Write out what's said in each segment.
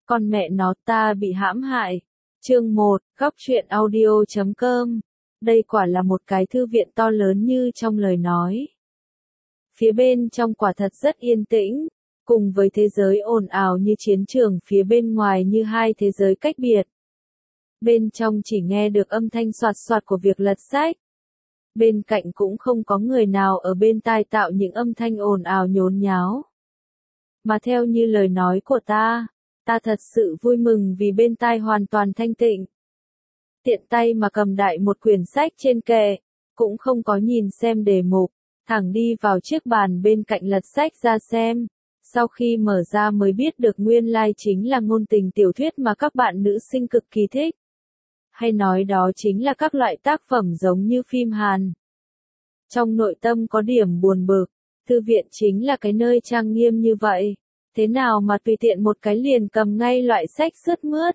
Con mẹ nó ta bị hãm hại. Chương 1, góc truyện audio.com. Đây quả là một cái thư viện to lớn như trong lời nói. Phía bên trong quả thật rất yên tĩnh, cùng với thế giới ồn ào như chiến trường phía bên ngoài như hai thế giới cách biệt. Bên trong chỉ nghe được âm thanh soạt soạt của việc lật sách. Bên cạnh cũng không có người nào ở bên tai tạo những âm thanh ồn ào nhốn nháo. Mà theo như lời nói của ta thật sự vui mừng vì bên tai hoàn toàn thanh tịnh. Tiện tay mà cầm đại một quyển sách trên kệ, cũng không có nhìn xem đề mục, thẳng đi vào chiếc bàn bên cạnh lật sách ra xem. Sau khi mở ra mới biết được nguyên lai chính là ngôn tình tiểu thuyết mà các bạn nữ sinh cực kỳ thích. Hay nói đó chính là các loại tác phẩm giống như phim Hàn. Trong nội tâm có điểm buồn bực, thư viện chính là cái nơi trang nghiêm như vậy. Thế nào mà tùy tiện một cái liền cầm ngay loại sách sướt mướt.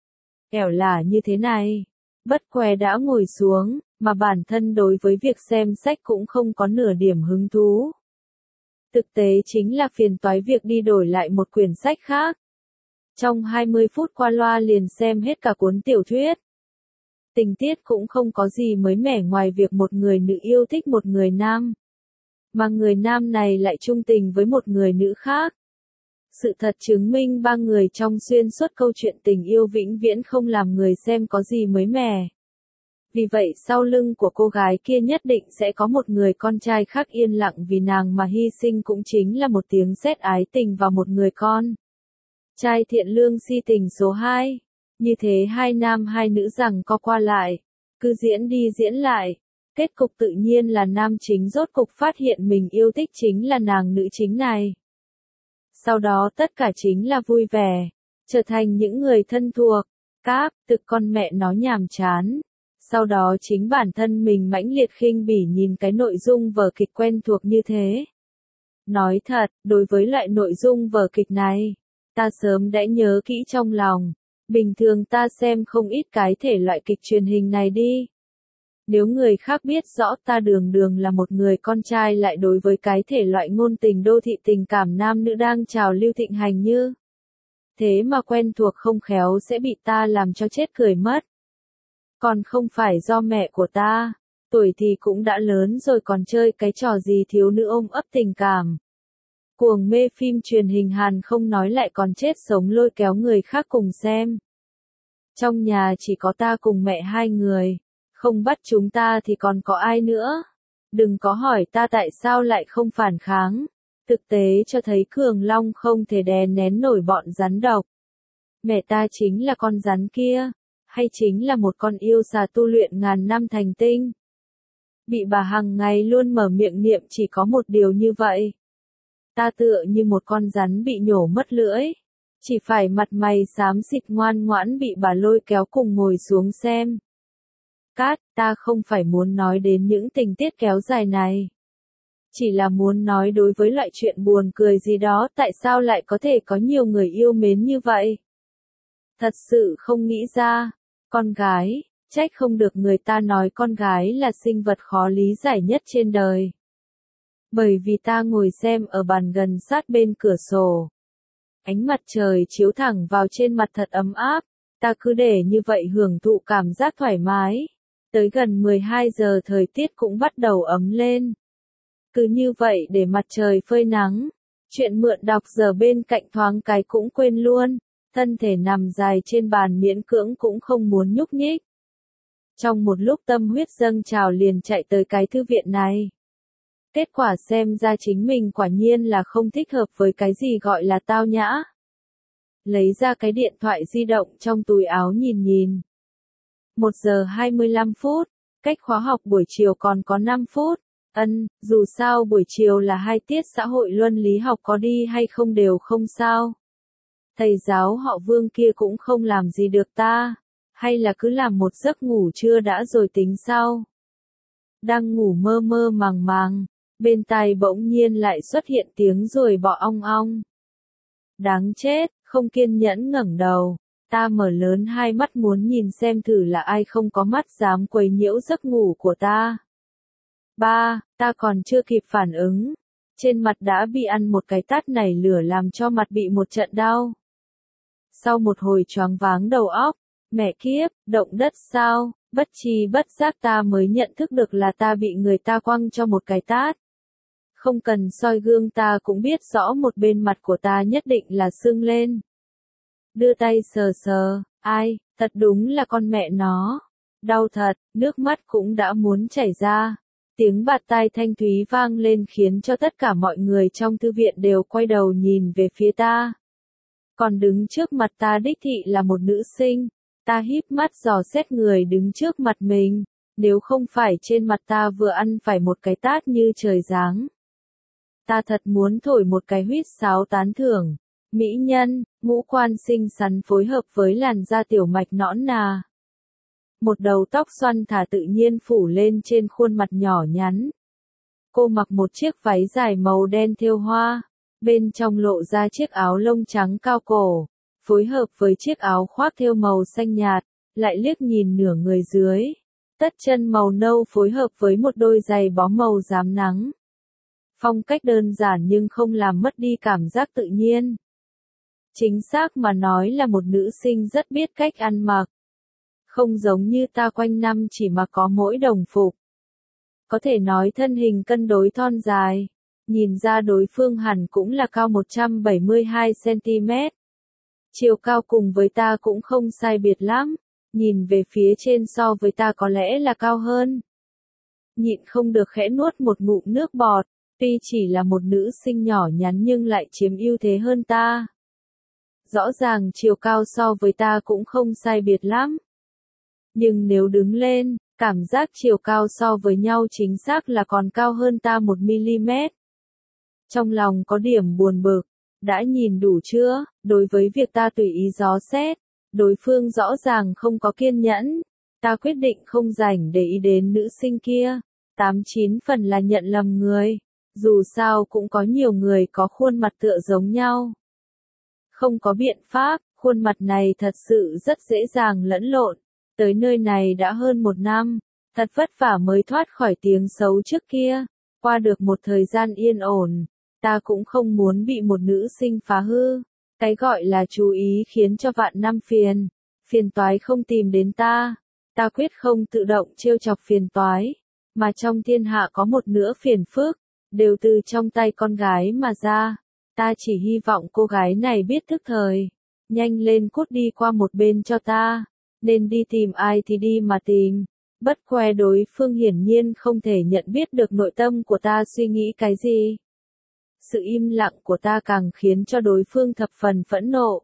Ẻo là như thế này. Bất què đã ngồi xuống, mà bản thân đối với việc xem sách cũng không có nửa điểm hứng thú. Thực tế chính là phiền toái việc đi đổi lại một quyển sách khác. Trong 20 phút qua loa liền xem hết cả cuốn tiểu thuyết. Tình tiết cũng không có gì mới mẻ ngoài việc một người nữ yêu thích một người nam. Mà người nam này lại trung tình với một người nữ khác. Sự thật chứng minh ba người trong xuyên suốt câu chuyện tình yêu vĩnh viễn không làm người xem có gì mới mẻ. Vì vậy sau lưng của cô gái kia nhất định sẽ có một người con trai khác yên lặng vì nàng mà hy sinh cũng chính là một tiếng sét ái tình vào một người con. Trai thiện lương si tình số 2. Như thế hai nam hai nữ rằng co qua lại, cứ diễn đi diễn lại. Kết cục tự nhiên là nam chính rốt cục phát hiện mình yêu thích chính là nàng nữ chính này. Sau đó tất cả chính là vui vẻ, trở thành những người thân thuộc, thực con mẹ nó nhàm chán. Sau đó chính bản thân mình mãnh liệt khinh bỉ nhìn cái nội dung vở kịch quen thuộc như thế. Nói thật, đối với loại nội dung vở kịch này, ta sớm đã nhớ kỹ trong lòng. Bình thường ta xem không ít cái thể loại kịch truyền hình này đi. Nếu người khác biết rõ ta đường đường là một người con trai lại đối với cái thể loại ngôn tình đô thị tình cảm nam nữ đang trào lưu thịnh hành như thế mà quen thuộc không khéo sẽ bị ta làm cho chết cười mất. Còn không phải do mẹ của ta, tuổi thì cũng đã lớn rồi còn chơi cái trò gì thiếu nữ ôm ấp tình cảm. Cuồng mê phim truyền hình Hàn không nói lại còn chết sống lôi kéo người khác cùng xem. Trong nhà chỉ có ta cùng mẹ hai người, không bắt chúng ta thì còn có ai nữa. Đừng có hỏi ta tại sao lại không phản kháng. Thực tế cho thấy Cường Long không thể đè nén nổi bọn rắn độc. Mẹ ta chính là con rắn kia, hay chính là một con yêu xà tu luyện ngàn năm thành tinh. Bị bà hằng ngày luôn mở miệng niệm chỉ có một điều như vậy. Ta tựa như một con rắn bị nhổ mất lưỡi. Chỉ phải mặt mày xám xịt ngoan ngoãn bị bà lôi kéo cùng ngồi xuống xem. Ta không phải muốn nói đến những tình tiết kéo dài này. Chỉ là muốn nói đối với loại chuyện buồn cười gì đó tại sao lại có thể có nhiều người yêu mến như vậy. Thật sự không nghĩ ra. Con gái, trách không được người ta nói con gái là sinh vật khó lý giải nhất trên đời. Bởi vì ta ngồi xem ở bàn gần sát bên cửa sổ. Ánh mặt trời chiếu thẳng vào trên mặt thật ấm áp, ta cứ để như vậy hưởng thụ cảm giác thoải mái. Tới gần 12 giờ thời tiết cũng bắt đầu ấm lên. Cứ như vậy để mặt trời phơi nắng, chuyện mượn đọc giờ bên cạnh thoáng cái cũng quên luôn, thân thể nằm dài trên bàn miễn cưỡng cũng không muốn nhúc nhích. Trong một lúc tâm huyết dâng trào liền chạy tới cái thư viện này. Kết quả xem ra chính mình quả nhiên là không thích hợp với cái gì gọi là tao nhã. Lấy ra cái điện thoại di động trong túi áo nhìn nhìn. 1 giờ 25 phút, cách khóa học buổi chiều còn có 5 phút. Dù sao buổi chiều là 2 tiết xã hội luân lý học có đi hay không đều không sao. Thầy giáo họ Vương kia cũng không làm gì được ta, hay là cứ làm một giấc ngủ trưa đã rồi tính sau. Đang ngủ mơ mơ màng màng, bên tai bỗng nhiên lại xuất hiện tiếng ruồi bọ ong ong. Đáng chết, không kiên nhẫn ngẩng đầu, ta mở lớn hai mắt muốn nhìn xem thử là ai không có mắt dám quấy nhiễu giấc ngủ của ta. Ta còn chưa kịp phản ứng, trên mặt đã bị ăn một cái tát nảy lửa làm cho mặt bị một trận đau. Sau một hồi choáng váng đầu óc, mẹ kiếp, động đất sao, bất tri bất giác ta mới nhận thức được là ta bị người ta quăng cho một cái tát. Không cần soi gương ta cũng biết rõ một bên mặt của ta nhất định là sưng lên. Đưa tay sờ sờ, ai, thật đúng là con mẹ nó. Đau thật, nước mắt cũng đã muốn chảy ra. Tiếng bạt tai thanh thúy vang lên khiến cho tất cả mọi người trong thư viện đều quay đầu nhìn về phía ta. Còn đứng trước mặt ta đích thị là một nữ sinh. Ta híp mắt dò xét người đứng trước mặt mình. Nếu không phải trên mặt ta vừa ăn phải một cái tát như trời giáng. Ta thật muốn thổi một cái huýt sáo tán thưởng. Mỹ nhân, ngũ quan xinh xắn phối hợp với làn da tiểu mạch nõn nà. Một đầu tóc xoăn thả tự nhiên phủ lên trên khuôn mặt nhỏ nhắn. Cô mặc một chiếc váy dài màu đen thêu hoa, bên trong lộ ra chiếc áo lông trắng cao cổ, phối hợp với chiếc áo khoác thêu màu xanh nhạt, lại liếc nhìn nửa người dưới. Tất chân màu nâu phối hợp với một đôi giày bó màu rám nắng. Phong cách đơn giản nhưng không làm mất đi cảm giác tự nhiên. Chính xác mà nói là một nữ sinh rất biết cách ăn mặc. Không giống như ta quanh năm chỉ mà có mỗi đồng phục. Có thể nói thân hình cân đối thon dài. Nhìn ra đối phương hẳn cũng là cao 172cm. Chiều cao cùng với ta cũng không sai biệt lắm. Nhìn về phía trên so với ta có lẽ là cao hơn. Nhịn không được khẽ nuốt một ngụm nước bọt. Tuy chỉ là một nữ sinh nhỏ nhắn nhưng lại chiếm ưu thế hơn ta. Rõ ràng chiều cao so với ta cũng không sai biệt lắm. Nhưng nếu đứng lên, cảm giác chiều cao so với nhau chính xác là còn cao hơn ta 1mm. Trong lòng có điểm buồn bực, đã nhìn đủ chưa, đối với việc ta tùy ý dò xét, đối phương rõ ràng không có kiên nhẫn. Ta quyết định không rảnh để ý đến nữ sinh kia, 89 phần là nhận lầm người, dù sao cũng có nhiều người có khuôn mặt tựa giống nhau. Không có biện pháp, khuôn mặt này thật sự rất dễ dàng lẫn lộn. Tới nơi này đã hơn 1 năm, thật vất vả mới thoát khỏi tiếng xấu trước kia. Qua được một thời gian yên ổn, ta cũng không muốn bị một nữ sinh phá hư. Cái gọi là chú ý khiến cho vạn năm phiền. Phiền toái không tìm đến ta. Ta quyết không tự động trêu chọc phiền toái. Mà trong thiên hạ có một nửa phiền phức, đều từ trong tay con gái mà ra. Ta chỉ hy vọng cô gái này biết thức thời. Nhanh lên cút đi qua một bên cho ta. Nên đi tìm ai thì đi mà tìm. Bất khoe đối phương hiển nhiên không thể nhận biết được nội tâm của ta suy nghĩ cái gì. Sự im lặng của ta càng khiến cho đối phương thập phần phẫn nộ.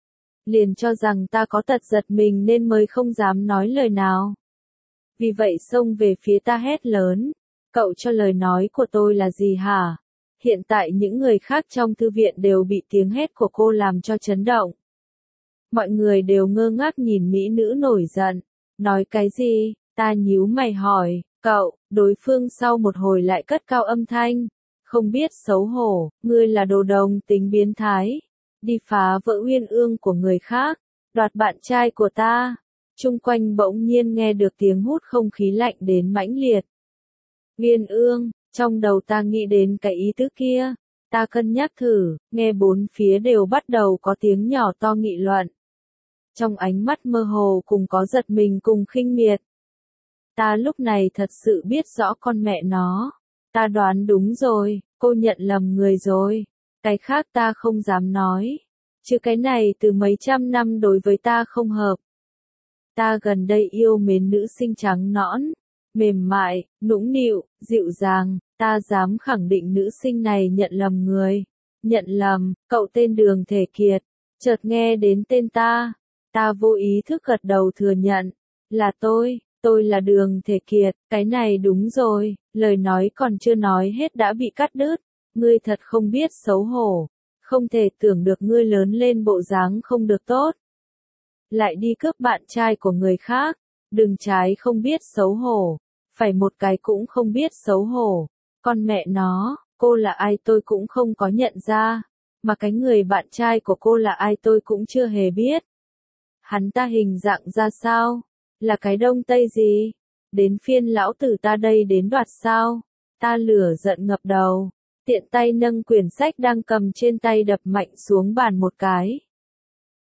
Liền cho rằng ta có tật giật mình nên mới không dám nói lời nào. Vì vậy xông về phía ta hét lớn. Cậu cho lời nói của tôi là gì hả? Hiện tại những người khác trong thư viện đều bị tiếng hét của cô làm cho chấn động. Mọi người đều ngơ ngác nhìn mỹ nữ nổi giận. Nói cái gì? Ta nhíu mày hỏi, cậu, đối phương sau một hồi lại cất cao âm thanh. Không biết xấu hổ, ngươi là đồ đồng tính biến thái. Đi phá vỡ uyên ương của người khác, đoạt bạn trai của ta. Chung quanh bỗng nhiên nghe được tiếng hút không khí lạnh đến mãnh liệt. Uyên ương, trong đầu ta nghĩ đến cái ý tứ kia. Ta cân nhắc thử, nghe bốn phía đều bắt đầu có tiếng nhỏ to nghị luận. Trong ánh mắt mơ hồ cùng có giật mình cùng khinh miệt. Ta lúc này thật sự biết rõ con mẹ nó. Ta đoán đúng rồi, cô nhận lầm người rồi. Cái khác ta không dám nói. Chứ cái này từ mấy trăm năm đối với ta không hợp. Ta gần đây yêu mến nữ sinh trắng nõn, mềm mại, nũng nịu, dịu dàng. Ta dám khẳng định nữ sinh này nhận lầm người. Nhận lầm, cậu tên Đường Thể Kiệt. Chợt nghe đến tên ta. Ta vô ý thức gật đầu thừa nhận. Là tôi là Đường Thể Kiệt. Cái này đúng rồi, lời nói còn chưa nói hết đã bị cắt đứt. Ngươi thật không biết xấu hổ. Không thể tưởng được ngươi lớn lên bộ dáng không được tốt. Lại đi cướp bạn trai của người khác. Đừng trái không biết xấu hổ. Phải một cái cũng không biết xấu hổ. Con mẹ nó, cô là ai tôi cũng không có nhận ra. Mà cái người bạn trai của cô là ai tôi cũng chưa hề biết. Hắn ta hình dạng ra sao? Là cái đông tây gì? Đến phiên lão tử ta đây đến đoạt sao? Ta lửa giận ngập đầu. Tiện tay nâng quyển sách đang cầm trên tay đập mạnh xuống bàn một cái.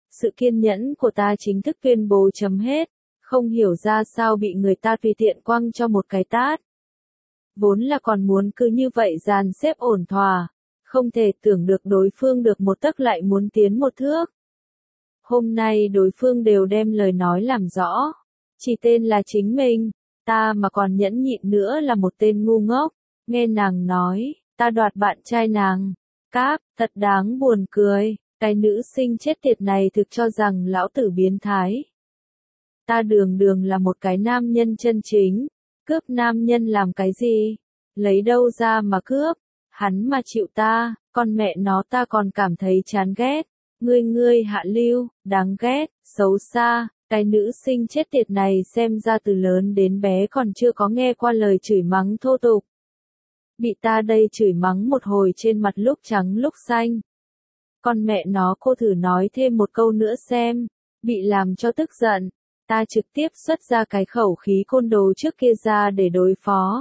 sự kiên nhẫn của ta chính thức tuyên bố chấm hết, không hiểu ra sao bị người ta tùy tiện quăng cho một cái tát. Vốn là còn muốn cứ như vậy dàn xếp ổn thỏa, không thể tưởng được đối phương được một tấc lại muốn tiến một thước. Hôm nay đối phương đều đem lời nói làm rõ, chỉ tên là chính mình, ta mà còn nhẫn nhịn nữa là một tên ngu ngốc, nghe nàng nói, ta đoạt bạn trai nàng, cáp, thật đáng buồn cười, cái nữ sinh chết tiệt này thực cho rằng lão tử biến thái. Ta đường đường là một cái nam nhân chân chính, cướp nam nhân làm cái gì, lấy đâu ra mà cướp, hắn mà chịu ta, con mẹ nó ta còn cảm thấy chán ghét, ngươi hạ lưu, đáng ghét, xấu xa, cái nữ sinh chết tiệt này xem ra từ lớn đến bé còn chưa có nghe qua lời chửi mắng thô tục. Bị ta đây chửi mắng một hồi trên mặt lúc trắng lúc xanh. Con mẹ nó cô thử nói thêm một câu nữa xem, bị làm cho tức giận, ta trực tiếp xuất ra cái khẩu khí côn đồ trước kia ra để đối phó.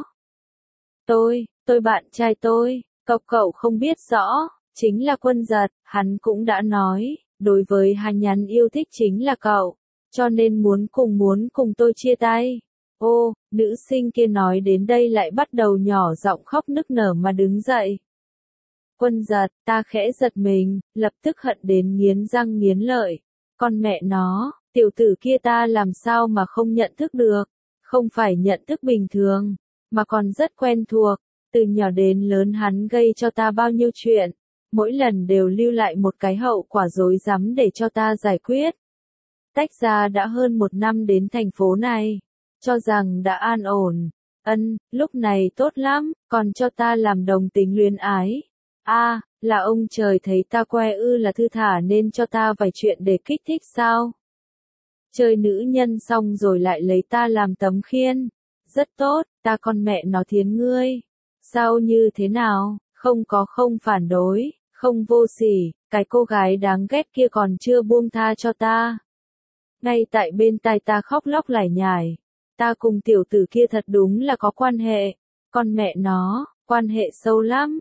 Tôi bạn trai tôi, cậu không biết rõ, chính là Quân Giật, hắn cũng đã nói, đối với hắn nhắn yêu thích chính là cậu, cho nên muốn cùng tôi chia tay. Ô, nữ sinh kia nói đến đây lại bắt đầu nhỏ giọng khóc nức nở mà đứng dậy. Quân Giật, ta khẽ giật mình, lập tức hận đến nghiến răng nghiến lợi. Con mẹ nó, tiểu tử kia ta làm sao mà không nhận thức được, không phải nhận thức bình thường, mà còn rất quen thuộc, từ nhỏ đến lớn hắn gây cho ta bao nhiêu chuyện, mỗi lần đều lưu lại một cái hậu quả rối rắm để cho ta giải quyết. Tách ra đã hơn 1 năm đến thành phố này, cho rằng đã an ổn, lúc này tốt lắm, còn cho ta làm đồng tính luyến ái. Là ông trời thấy ta que là thư thả nên cho ta vài chuyện để kích thích sao? Chơi nữ nhân xong rồi lại lấy ta làm tấm khiên. Rất tốt, ta con mẹ nó thiến ngươi. Sao như thế nào, không phản đối, không vô sỉ, cái cô gái đáng ghét kia còn chưa buông tha cho ta. Ngay tại bên tai ta khóc lóc lải nhải. Ta cùng tiểu tử kia thật đúng là có quan hệ. Con mẹ nó, quan hệ sâu lắm,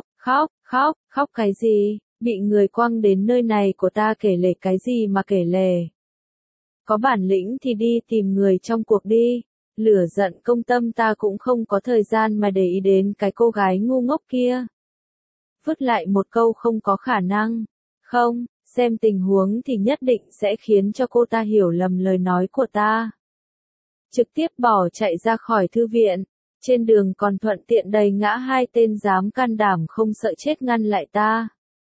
khóc cái gì, bị người quăng đến nơi này của ta kể lể cái gì mà kể lể. Có bản lĩnh thì đi tìm người trong cuộc đi, lửa giận công tâm ta cũng không có thời gian mà để ý đến cái cô gái ngu ngốc kia. Vứt lại một câu không có khả năng, không, xem tình huống thì nhất định sẽ khiến cho cô ta hiểu lầm lời nói của ta. Trực tiếp bỏ chạy ra khỏi thư viện. Trên đường còn thuận tiện đầy ngã 2 tên dám can đảm không sợ chết ngăn lại ta.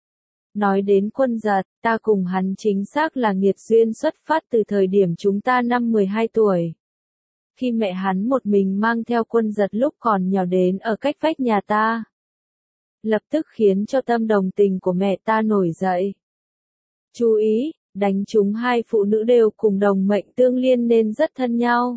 Nói đến Quân Giật, ta cùng hắn chính xác là nghiệt duyên xuất phát từ thời điểm chúng ta năm 12 tuổi. Khi mẹ hắn một mình mang theo Quân Giật lúc còn nhỏ đến ở cách vách nhà ta. Lập tức khiến cho tâm đồng tình của mẹ ta nổi dậy. Chú ý, đánh chúng 2 phụ nữ đều cùng đồng mệnh tương liên nên rất thân nhau.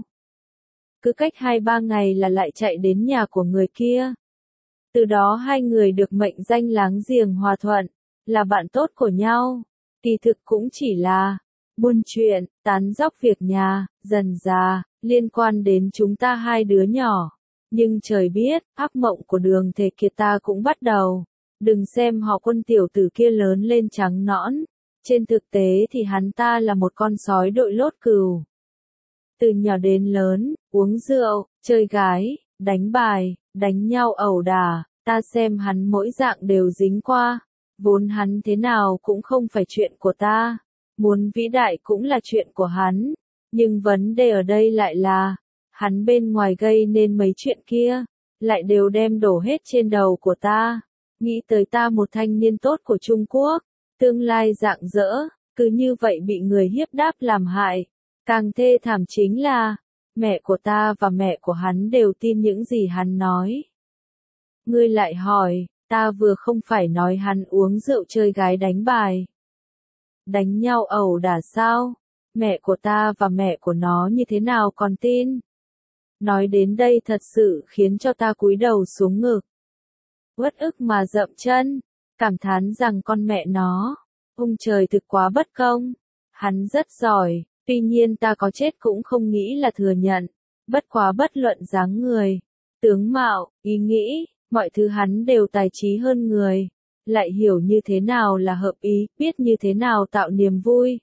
Cứ cách 2-3 ngày là lại chạy đến nhà của người kia. Từ đó 2 người được mệnh danh láng giềng hòa thuận, là bạn tốt của nhau. Kỳ thực cũng chỉ là buôn chuyện, tán dóc việc nhà, dần dà, liên quan đến chúng ta 2 đứa nhỏ. Nhưng trời biết, ác mộng của Đường Thể Kiệt ta cũng bắt đầu. Đừng xem họ Quân tiểu tử kia lớn lên trắng nõn. Trên thực tế thì hắn ta là một con sói đội lốt cừu. Từ nhỏ đến lớn, uống rượu, chơi gái, đánh bài, đánh nhau ẩu đả, ta xem hắn mỗi dạng đều dính qua. Vốn hắn thế nào cũng không phải chuyện của ta. Muốn vĩ đại cũng là chuyện của hắn. Nhưng vấn đề ở đây lại là, hắn bên ngoài gây nên mấy chuyện kia, lại đều đem đổ hết trên đầu của ta. Nghĩ tới ta một thanh niên tốt của Trung Quốc, tương lai rạng rỡ, cứ như vậy bị người hiếp đáp làm hại. Càng thê thảm chính là, mẹ của ta và mẹ của hắn đều tin những gì hắn nói. Ngươi lại hỏi, ta vừa không phải nói hắn uống rượu chơi gái đánh bài. Đánh nhau ẩu đả sao? Mẹ của ta và mẹ của nó như thế nào còn tin? Nói đến đây thật sự khiến cho ta cúi đầu xuống ngực. Uất ức mà dậm chân, cảm thán rằng con mẹ nó, ông trời thực quá bất công. Hắn rất giỏi. Tuy nhiên ta có chết cũng không nghĩ là thừa nhận, bất quá bất luận dáng người, tướng mạo, ý nghĩ, mọi thứ hắn đều tài trí hơn người. lại hiểu như thế nào là hợp ý, biết như thế nào tạo niềm vui.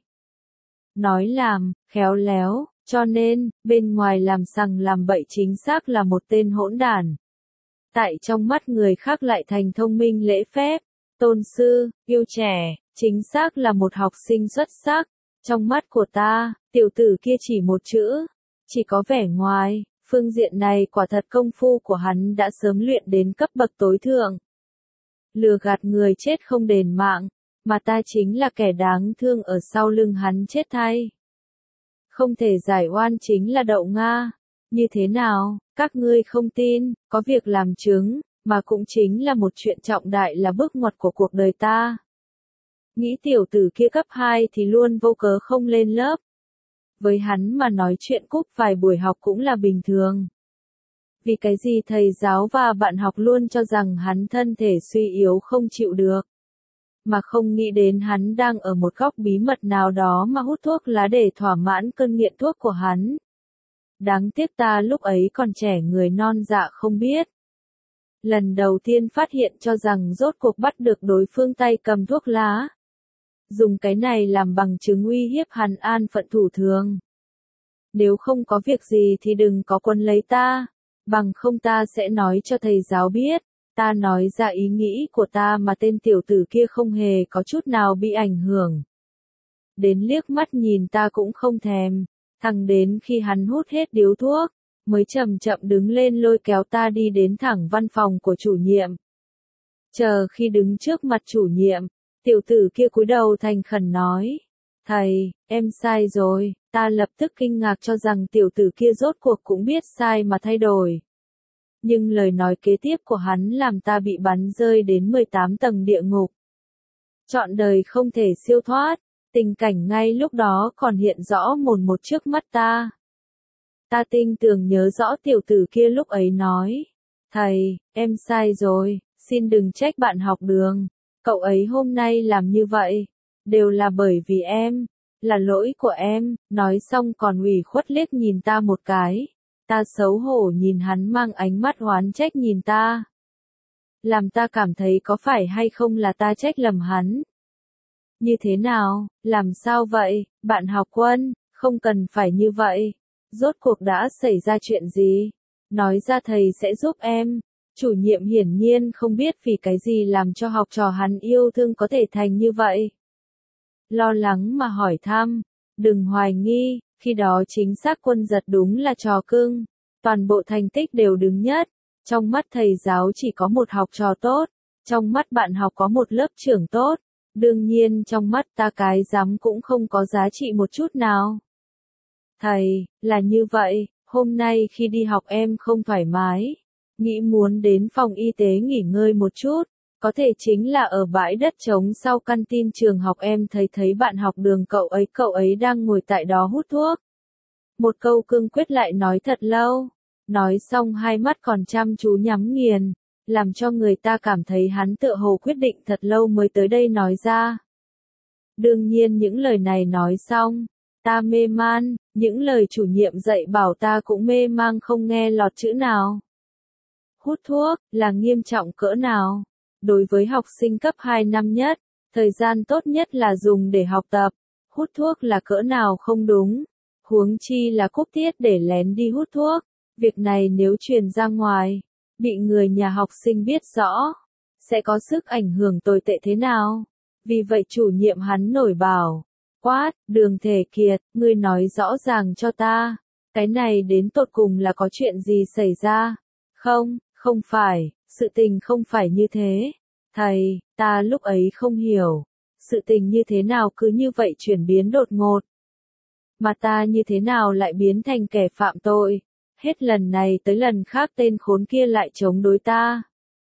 Nói làm, khéo léo, cho nên, bên ngoài làm sằng làm bậy chính xác là một tên hỗn đản. Tại trong mắt người khác lại thành thông minh lễ phép, tôn sư, yêu trẻ, chính xác là một học sinh xuất sắc. Trong mắt của ta, tiểu tử kia chỉ một chữ, chỉ có vẻ ngoài, phương diện này quả thật công phu của hắn đã sớm luyện đến cấp bậc tối thượng. Lừa gạt người chết không đền mạng, mà ta chính là kẻ đáng thương ở sau lưng hắn chết thay. Không thể giải oan chính là đậu Nga. Như thế nào, các ngươi không tin, có việc làm chứng, mà cũng chính là một chuyện trọng đại là bước ngoặt của cuộc đời ta. Nghĩ tiểu tử kia cấp 2 thì luôn vô cớ không lên lớp. Với hắn mà nói chuyện cúp vài buổi học cũng là bình thường. Vì cái gì thầy giáo và bạn học luôn cho rằng hắn thân thể suy yếu không chịu được. Mà không nghĩ đến hắn đang ở một góc bí mật nào đó mà hút thuốc lá để thỏa mãn cơn nghiện thuốc của hắn. Đáng tiếc ta lúc ấy còn trẻ người non dạ không biết. Lần đầu tiên phát hiện cho rằng rốt cuộc bắt được đối phương tay cầm thuốc lá. Dùng cái này làm bằng chứng uy hiếp hắn an phận thủ thường. Nếu không có việc gì thì đừng có quấn lấy ta, bằng không ta sẽ nói cho thầy giáo biết. Ta nói ra ý nghĩ của ta mà tên tiểu tử kia không hề có chút nào bị ảnh hưởng. Đến liếc mắt nhìn ta cũng không thèm, thẳng đến khi hắn hút hết điếu thuốc, mới chậm chậm đứng lên lôi kéo ta đi đến thẳng văn phòng của chủ nhiệm. Chờ khi đứng trước mặt chủ nhiệm, tiểu tử kia cúi đầu thành khẩn nói, thầy, em sai rồi, ta lập tức kinh ngạc cho rằng tiểu tử kia rốt cuộc cũng biết sai mà thay đổi. Nhưng lời nói kế tiếp của hắn làm ta bị bắn rơi đến 18 tầng địa ngục. Trọn đời không thể siêu thoát, tình cảnh ngay lúc đó còn hiện rõ mồn một trước mắt ta. Ta tinh tường nhớ rõ tiểu tử kia lúc ấy nói, thầy, em sai rồi, xin đừng trách bạn học đường, cậu ấy hôm nay làm như vậy, đều là bởi vì em, là lỗi của em, nói xong còn ủy khuất liếc nhìn ta một cái. Ta xấu hổ nhìn hắn mang ánh mắt oán trách nhìn ta. Làm ta cảm thấy có phải hay không là ta trách lầm hắn. Như thế nào, làm sao vậy, bạn học Quân, không cần phải như vậy. Rốt cuộc đã xảy ra chuyện gì? Nói ra thầy sẽ giúp em. Chủ nhiệm hiển nhiên không biết vì cái gì làm cho học trò hắn yêu thương có thể thành như vậy. Lo lắng mà hỏi thăm, đừng hoài nghi. Khi đó chính xác Quân Giật đúng là trò cưng, toàn bộ thành tích đều đứng nhất, trong mắt thầy giáo chỉ có một học trò tốt, trong mắt bạn học có một lớp trưởng tốt, đương nhiên trong mắt ta cái rắm cũng không có giá trị một chút nào. Thầy, là như vậy, hôm nay khi đi học em không thoải mái, nghĩ muốn đến phòng y tế nghỉ ngơi một chút. Có thể chính là ở bãi đất trống sau căn tin trường học em thấy bạn học đường cậu ấy đang ngồi tại đó hút thuốc. Một câu cương quyết lại nói thật lâu, nói xong hai mắt còn chăm chú nhắm nghiền, làm cho người ta cảm thấy hắn tựa hồ quyết định thật lâu mới tới đây nói ra. Đương nhiên những lời này nói xong, ta mê man, những lời chủ nhiệm dạy bảo ta cũng mê mang không nghe lọt chữ nào. Hút thuốc, là nghiêm trọng cỡ nào? Đối với học sinh cấp 2 năm nhất, thời gian tốt nhất là dùng để học tập, hút thuốc là cỡ nào không đúng, huống chi là cúp tiết để lén đi hút thuốc, việc này nếu truyền ra ngoài, bị người nhà học sinh biết rõ, sẽ có sức ảnh hưởng tồi tệ thế nào, vì vậy chủ nhiệm hắn nổi bảo, quát, Đường Thể Kiệt, ngươi nói rõ ràng cho ta, cái này đến tột cùng là có chuyện gì xảy ra, không phải. Sự tình không phải như thế. Thầy, ta lúc ấy không hiểu. Sự tình như thế nào cứ như vậy chuyển biến đột ngột. Mà ta như thế nào lại biến thành kẻ phạm tội. Hết lần này tới lần khác tên khốn kia lại chống đối ta.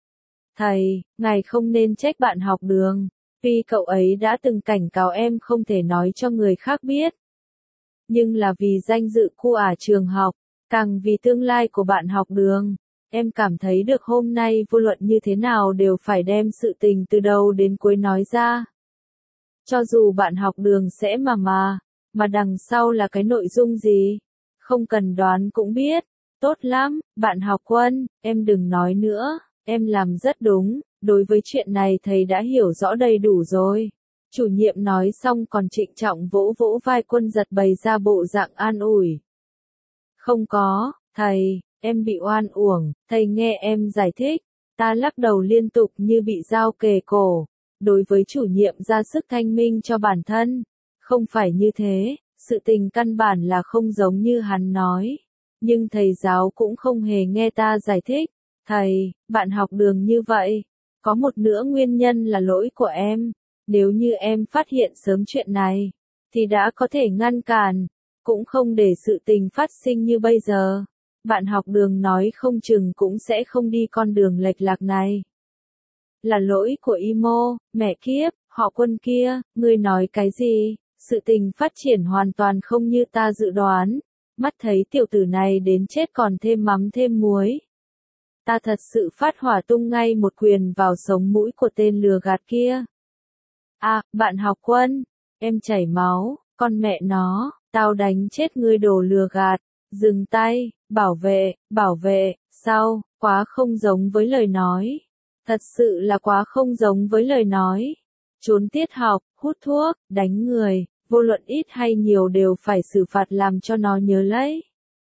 Thầy, ngài không nên trách bạn học đường. Vì cậu ấy đã từng cảnh cáo em không thể nói cho người khác biết. Nhưng là vì danh dự của trường học, càng vì tương lai của bạn học đường. Em cảm thấy được hôm nay vô luận như thế nào đều phải đem sự tình từ đầu đến cuối nói ra. Cho dù bạn học đường sẽ mà đằng sau là cái nội dung gì, không cần đoán cũng biết. Tốt lắm, bạn học Quân, em đừng nói nữa, em làm rất đúng, Đối với chuyện này thầy đã hiểu rõ đầy đủ rồi. Chủ nhiệm nói xong còn trịnh trọng vỗ vỗ vai Quân Giật bày ra bộ dạng an ủi. Không có, thầy, em bị oan uổng, thầy nghe em giải thích. Ta lắc đầu liên tục như bị dao kề cổ. Đối với chủ nhiệm ra sức thanh minh cho bản thân. Không phải như thế, sự tình căn bản là không giống như hắn nói. Nhưng thầy giáo cũng không hề nghe ta giải thích. Thầy, bạn học đường như vậy. Có một nữa nguyên nhân là lỗi của em. Nếu như em phát hiện sớm chuyện này, thì đã có thể ngăn cản, cũng không để sự tình phát sinh như bây giờ. Bạn học đường nói không chừng cũng sẽ không đi con đường lệch lạc này. Là lỗi của Imo, mẹ kiếp, họ Quân kia, ngươi nói cái gì? Sự tình phát triển hoàn toàn không như ta dự đoán. Mắt thấy tiểu tử này đến chết còn thêm mắm thêm muối. Ta thật sự phát hỏa tung ngay một quyền vào sống mũi của tên lừa gạt kia. À, bạn học Quân, em chảy máu, con mẹ nó, tao đánh chết ngươi đồ lừa gạt. Dừng tay, bảo vệ, sao, quá không giống với lời nói. Thật sự là quá không giống với lời nói. Trốn tiết học, hút thuốc, đánh người, vô luận ít hay nhiều đều phải xử phạt làm cho nó nhớ lấy.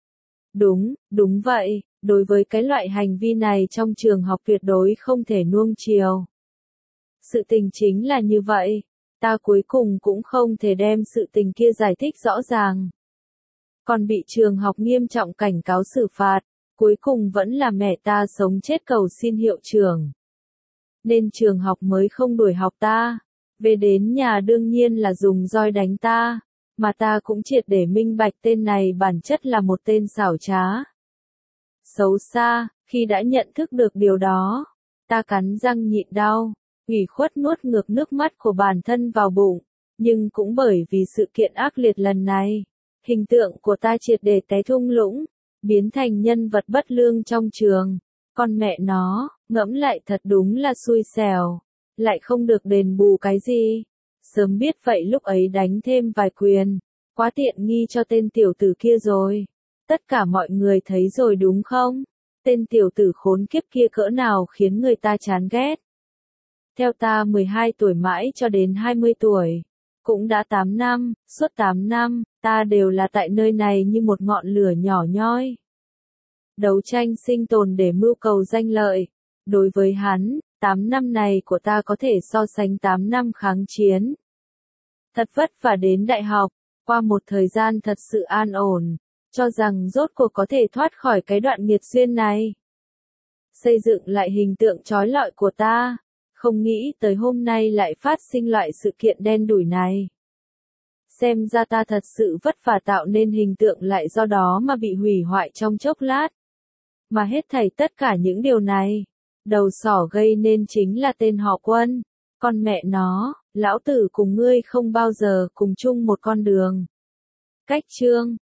Đúng vậy, đối với cái loại hành vi này trong trường học tuyệt đối không thể nuông chiều. Sự tình chính là như vậy, ta cuối cùng cũng không thể đem sự tình kia giải thích rõ ràng. Còn bị trường học nghiêm trọng cảnh cáo xử phạt, cuối cùng vẫn là mẹ ta sống chết cầu xin hiệu trưởng. Nên trường học mới không đuổi học ta, về đến nhà đương nhiên là dùng roi đánh ta, mà ta cũng triệt để minh bạch tên này bản chất là một tên xảo trá. Xấu xa, khi đã nhận thức được điều đó, ta cắn răng nhịn đau, ủy khuất nuốt ngược nước mắt của bản thân vào bụng, nhưng cũng bởi vì sự kiện ác liệt lần này, hình tượng của ta triệt để té thung lũng, biến thành nhân vật bất lương trong trường. Con mẹ nó, ngẫm lại thật đúng là xui xẻo, lại không được đền bù cái gì. Sớm biết vậy lúc ấy đánh thêm vài quyền, quá tiện nghi cho tên tiểu tử kia rồi. Tất cả mọi người thấy rồi đúng không? Tên tiểu tử khốn kiếp kia cỡ nào khiến người ta chán ghét. Theo ta 12 tuổi mãi cho đến 20 tuổi, cũng đã 8 năm, suốt 8 năm, ta đều là tại nơi này như một ngọn lửa nhỏ nhoi. Đấu tranh sinh tồn để mưu cầu danh lợi. Đối với hắn, 8 năm này của ta có thể so sánh 8 năm kháng chiến. Thật vất vả đến đại học, qua một thời gian thật sự an ổn, cho rằng rốt cuộc có thể thoát khỏi cái đoạn nghiệt duyên này. Xây dựng lại hình tượng chói lọi của ta, không nghĩ tới hôm nay lại phát sinh loại sự kiện đen đủi này. Xem ra ta thật sự vất vả tạo nên hình tượng lại do đó mà bị hủy hoại trong chốc lát. Mà hết thảy tất cả những điều này, đầu sỏ gây nên chính là tên họ Quân. Con mẹ nó, lão tử cùng ngươi không bao giờ cùng chung một con đường. Cách chương